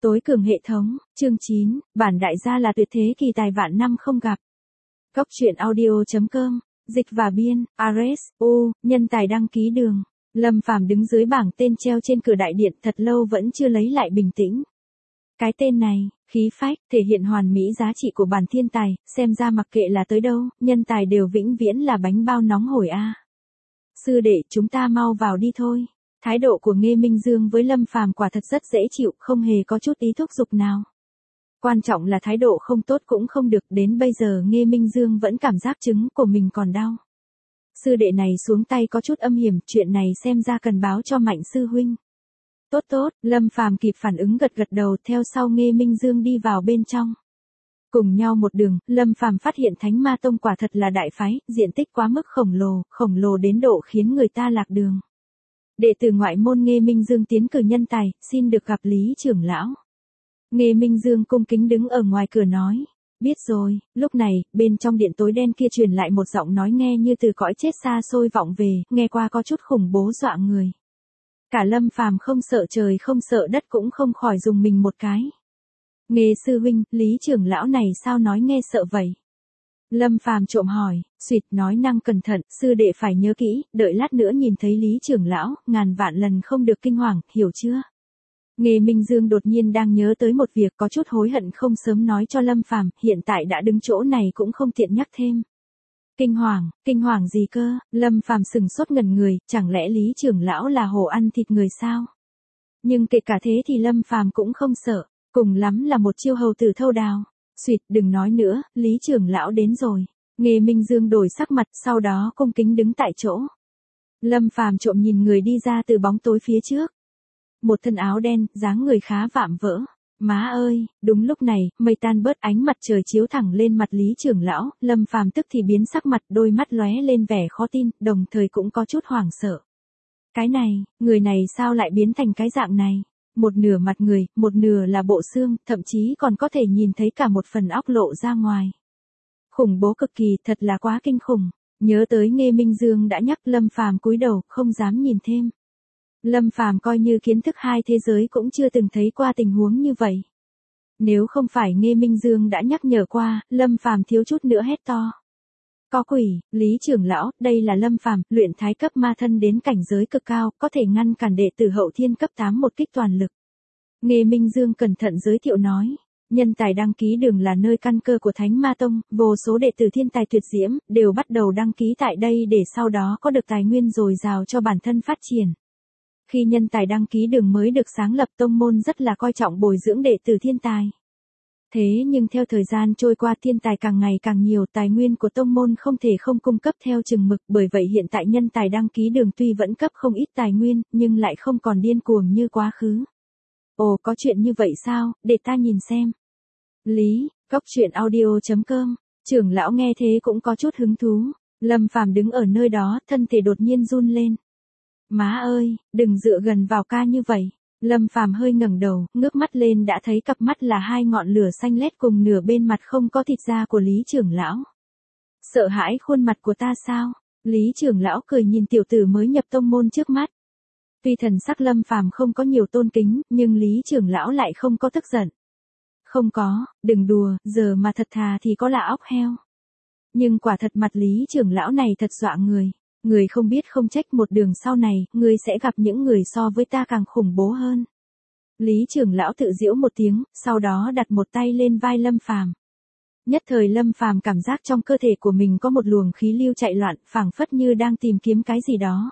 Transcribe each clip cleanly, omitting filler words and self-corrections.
Tối cường hệ thống, chương 9, bản đại gia là tuyệt thế kỳ tài vạn năm không gặp. Góc truyện audio.com, dịch và biên, Ares, nhân tài đăng ký đường. Lâm Phàm đứng dưới bảng tên treo trên cửa đại điện thật lâu vẫn chưa lấy lại bình tĩnh. Cái tên này, khí phách, thể hiện hoàn mỹ giá trị của bản thiên tài, xem ra mặc kệ là tới đâu, nhân tài đều vĩnh viễn là bánh bao nóng hổi a. Sư đệ, chúng ta mau vào đi thôi. Thái độ của Nghê Minh Dương với Lâm Phàm quả thật rất dễ chịu, không hề có chút ý thúc giục nào. Quan trọng là thái độ không tốt cũng không được, đến bây giờ Nghê Minh Dương vẫn cảm giác trứng của mình còn đau. Sư đệ này xuống tay có chút âm hiểm, chuyện này xem ra cần báo cho Mạnh sư huynh. Tốt, Lâm Phàm kịp phản ứng gật gật đầu, theo sau Nghê Minh Dương đi vào bên trong. Cùng nhau một đường, Lâm Phàm phát hiện Thánh Ma Tông quả thật là đại phái, diện tích quá mức khổng lồ đến độ khiến người ta lạc đường. Đệ tử ngoại môn Nghê Minh Dương tiến cử nhân tài, xin được gặp Lý trưởng lão. Nghê Minh Dương cung kính đứng ở ngoài cửa nói. Biết rồi. Lúc này, bên trong điện tối đen kia truyền lại một giọng nói nghe như từ cõi chết xa xôi vọng về, nghe qua có chút khủng bố dọa người. Cả Lâm Phàm không sợ trời không sợ đất cũng không khỏi dùng mình một cái. Nghê sư huynh, Lý trưởng lão này sao nói nghe sợ vậy? Lâm Phàm trộm hỏi, suýt nói năng cẩn thận, sư đệ phải nhớ kỹ, đợi lát nữa nhìn thấy Lý trưởng lão, ngàn vạn lần không được kinh hoàng, hiểu chưa? Nghê Minh Dương đột nhiên đang nhớ tới một việc, có chút hối hận không sớm nói cho Lâm Phàm, hiện tại đã đứng chỗ này cũng không tiện nhắc thêm. Kinh hoàng gì cơ? Lâm Phàm sừng sốt ngẩn người, chẳng lẽ Lý trưởng lão là hổ ăn thịt người sao? Nhưng kể cả thế thì Lâm Phàm cũng không sợ, cùng lắm là một chiêu hầu tử thâu đào. Xuyệt, đừng nói nữa, Lý trưởng lão đến rồi. Nghê Minh Dương đổi sắc mặt, sau đó cung kính đứng tại chỗ. Lâm Phàm trộm nhìn người đi ra từ bóng tối phía trước. Một thân áo đen, dáng người khá vạm vỡ. Má ơi, đúng lúc này, mây tan bớt, ánh mặt trời chiếu thẳng lên mặt Lý trưởng lão, Lâm Phàm tức thì biến sắc mặt, đôi mắt lóe lên vẻ khó tin, đồng thời cũng có chút hoảng sợ. Cái này, người này sao lại biến thành cái dạng này? Một nửa mặt người, một nửa là bộ xương, thậm chí còn có thể nhìn thấy cả một phần óc lộ ra ngoài. Khủng bố cực kỳ, thật là quá kinh khủng. Nhớ tới Nghê Minh Dương đã nhắc, Lâm Phàm cúi đầu, không dám nhìn thêm. Lâm Phàm coi như kiến thức hai thế giới cũng chưa từng thấy qua tình huống như vậy. Nếu không phải Nghê Minh Dương đã nhắc nhở qua, Lâm Phàm thiếu chút nữa hét to. Có quỷ, Lý trưởng lão, đây là Lâm Phàm, luyện thái cấp ma thân đến cảnh giới cực cao, có thể ngăn cản đệ tử hậu thiên cấp 8 một kích toàn lực. Nghê Minh Dương cẩn thận giới thiệu nói, nhân tài đăng ký đường là nơi căn cơ của Thánh Ma Tông, vô số đệ tử thiên tài tuyệt diễm, đều bắt đầu đăng ký tại đây để sau đó có được tài nguyên dồi dào cho bản thân phát triển. Khi nhân tài đăng ký đường mới được sáng lập, tông môn rất là coi trọng bồi dưỡng đệ tử thiên tài. Thế nhưng theo thời gian trôi qua, thiên tài càng ngày càng nhiều, tài nguyên của tông môn không thể không cung cấp theo chừng mực, bởi vậy hiện tại nhân tài đăng ký đường tuy vẫn cấp không ít tài nguyên, nhưng lại không còn điên cuồng như quá khứ. Ồ, có chuyện như vậy sao, để ta nhìn xem. Lý, góc truyện audio.com, trưởng lão nghe thế cũng có chút hứng thú. Lâm Phàm đứng ở nơi đó, thân thể đột nhiên run lên. Má ơi, đừng dựa gần vào ca như vậy. Lâm Phàm hơi ngẩng đầu, ngước mắt lên đã thấy cặp mắt là hai ngọn lửa xanh lét cùng nửa bên mặt không có thịt da của Lý trưởng lão. Sợ hãi khuôn mặt của ta sao? Lý trưởng lão cười nhìn tiểu tử mới nhập tông môn trước mắt. Tuy thần sắc Lâm Phàm không có nhiều tôn kính, nhưng Lý trưởng lão lại không có tức giận. Không có, đừng đùa, giờ mà thật thà thì có là óc heo. Nhưng quả thật mặt Lý trưởng lão này thật dọa người. Người không biết không trách, một đường sau này, người sẽ gặp những người so với ta càng khủng bố hơn. Lý trưởng lão tự giễu một tiếng, sau đó đặt một tay lên vai Lâm Phàm. Nhất thời Lâm Phàm cảm giác trong cơ thể của mình có một luồng khí lưu chạy loạn, phảng phất như đang tìm kiếm cái gì đó.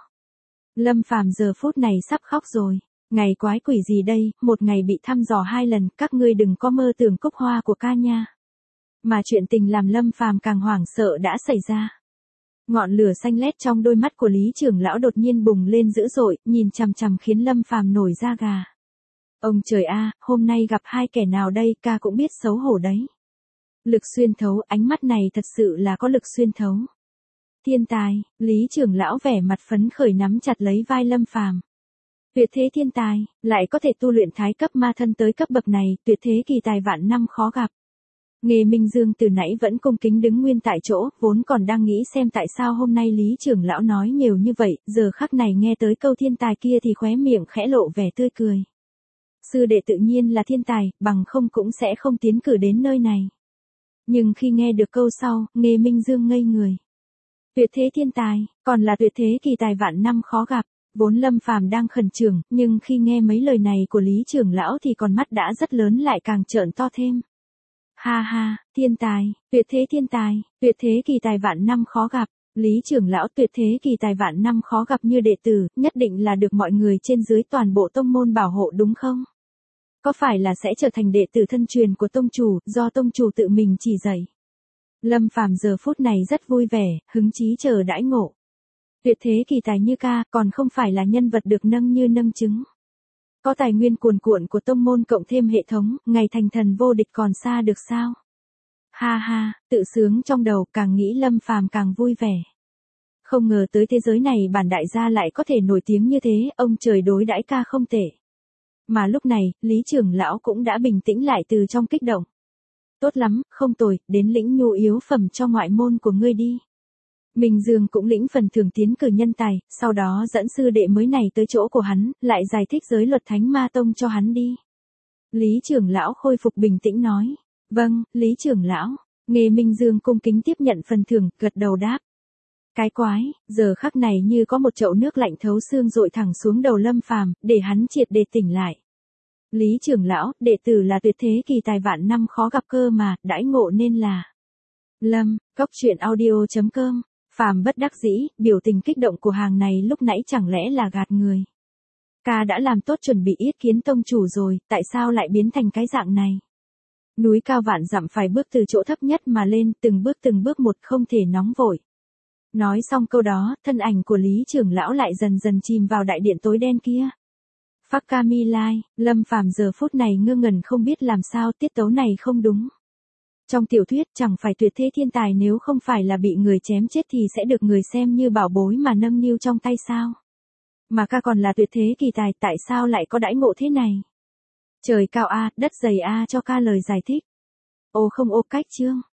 Lâm Phàm giờ phút này sắp khóc rồi. Ngày quái quỷ gì đây, một ngày bị thăm dò 2 lần, các ngươi đừng có mơ tưởng cúc hoa của ca nha. Mà chuyện tình làm Lâm Phàm càng hoảng sợ đã xảy ra. Ngọn lửa xanh lét trong đôi mắt của Lý trưởng lão đột nhiên bùng lên dữ dội, nhìn chằm chằm khiến Lâm Phàm nổi da gà. Ông trời a, hôm nay gặp hai kẻ nào đây, ca cũng biết xấu hổ đấy. Lực xuyên thấu, ánh mắt này thật sự là có lực xuyên thấu. Thiên tài, Lý trưởng lão vẻ mặt phấn khởi nắm chặt lấy vai Lâm Phàm. Tuyệt thế thiên tài, lại có thể tu luyện thái cấp ma thân tới cấp bậc này, tuyệt thế kỳ tài vạn năm khó gặp. Nghê Minh Dương từ nãy vẫn cung kính đứng nguyên tại chỗ, vốn còn đang nghĩ xem tại sao hôm nay Lý trưởng lão nói nhiều như vậy, giờ khắc này nghe tới câu thiên tài kia thì khóe miệng khẽ lộ vẻ tươi cười. sư đệ tự nhiên là thiên tài, bằng không cũng sẽ không tiến cử đến nơi này. Nhưng khi nghe được câu sau, Nghê Minh Dương ngây người. Tuyệt thế thiên tài, còn là tuyệt thế kỳ tài vạn năm khó gặp. Vốn Lâm Phàm đang khẩn trương, nhưng khi nghe mấy lời này của Lý trưởng lão thì con mắt đã rất lớn lại càng trợn to thêm. Ha ha, thiên tài, tuyệt thế thiên tài, tuyệt thế kỳ tài vạn năm khó gặp. Lý trưởng lão tuyệt thế kỳ tài vạn năm khó gặp như đệ tử, nhất định là được mọi người trên dưới toàn bộ tông môn bảo hộ đúng không? Có phải là sẽ trở thành đệ tử thân truyền của tông chủ, do tông chủ tự mình chỉ dạy? Lâm Phàm giờ phút này rất vui vẻ, hứng chí chờ đãi ngộ. Tuyệt thế kỳ tài như ca, còn không phải là nhân vật được nâng như nâng trứng. Có tài nguyên cuồn cuộn của tông môn cộng thêm hệ thống, ngày thành thần vô địch còn xa được sao? Ha ha, tự sướng trong đầu, càng nghĩ Lâm Phàm càng vui vẻ. Không ngờ tới thế giới này bản đại gia lại có thể nổi tiếng như thế, ông trời đối đãi ca không tệ. Mà lúc này, Lý trưởng lão cũng đã bình tĩnh lại từ trong kích động. Tốt lắm, không tồi, đến lĩnh nhu yếu phẩm cho ngoại môn của ngươi đi. Minh Dương cũng lĩnh phần thưởng tiến cử nhân tài, sau đó dẫn sư đệ mới này tới chỗ của hắn, lại giải thích giới luật Thánh Ma Tông cho hắn đi. Lý trưởng lão khôi phục bình tĩnh nói. Vâng, Lý trưởng lão. Nghê Minh Dương cung kính tiếp nhận phần thưởng, gật đầu đáp. Cái quái, giờ khắc này như có một chậu nước lạnh thấu xương dội thẳng xuống đầu Lâm Phàm, để hắn triệt để tỉnh lại. Lý trưởng lão, đệ tử là tuyệt thế kỳ tài vạn năm khó gặp cơ mà, đãi ngộ nên là. Lâm, coctruyện.audio.com. Phàm bất đắc dĩ, biểu tình kích động của hàng này lúc nãy chẳng lẽ là gạt người. Ca đã làm tốt chuẩn bị yết kiến tông chủ rồi, tại sao lại biến thành cái dạng này? Núi cao vạn dặm phải bước từ chỗ thấp nhất mà lên, từng bước một không thể nóng vội. Nói xong câu đó, thân ảnh của Lý trưởng lão lại dần dần chìm vào đại điện tối đen kia. Phác ca mi lai, Lâm Phàm giờ phút này ngơ ngẩn không biết làm sao, tiết tấu này không đúng. Trong tiểu thuyết chẳng phải tuyệt thế thiên tài nếu không phải là bị người chém chết thì sẽ được người xem như bảo bối mà nâng niu trong tay sao? Mà ca còn là tuyệt thế kỳ tài, tại sao lại có đãi ngộ thế này? Trời cao a, đất dày a cho ca lời giải thích. Ô không ô cách chương.